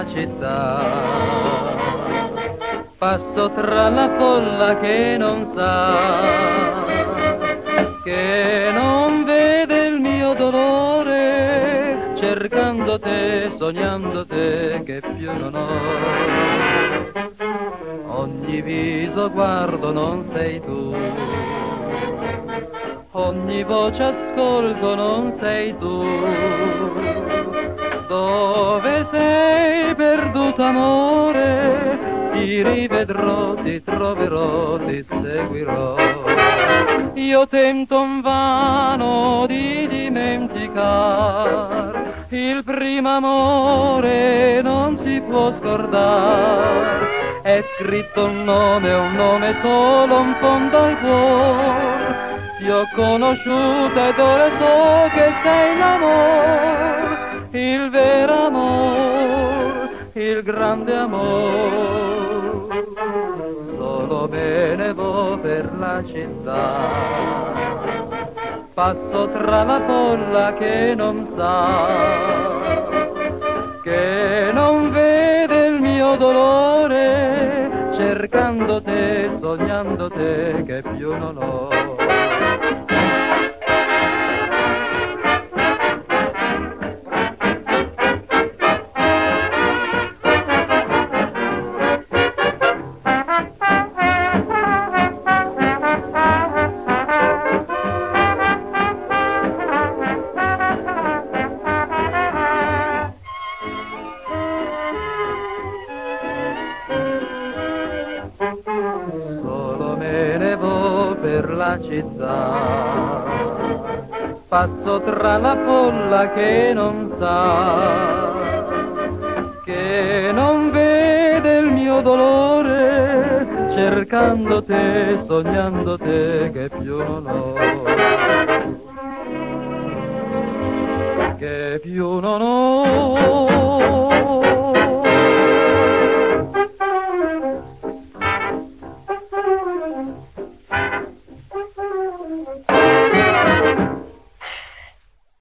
città. Passo tra la folla che non sa, che non vede il mio dolore, cercando te, sognando te, che più non ho. Ogni viso guardo, non sei tu, ogni voce ascolto, non sei tu. Dove sei perduto amore? Ti rivedrò, ti troverò, ti seguirò. Io tento invano di dimenticar il primo amore, non si può scordare. È scritto un nome solo in fondo al cuore. Ti ho conosciuta ed ora so che sei l'amore, il vero amor, il grande amor. Solo me ne vo per la città, passo tra la folla che non sa, che non vede il mio dolore, cercando te, sognando te, che più non ho. Solo me ne vo per la città, passo tra la folla che non sa, che non vede il mio dolore, cercando te, sognando te, che più non ho, che più non ho.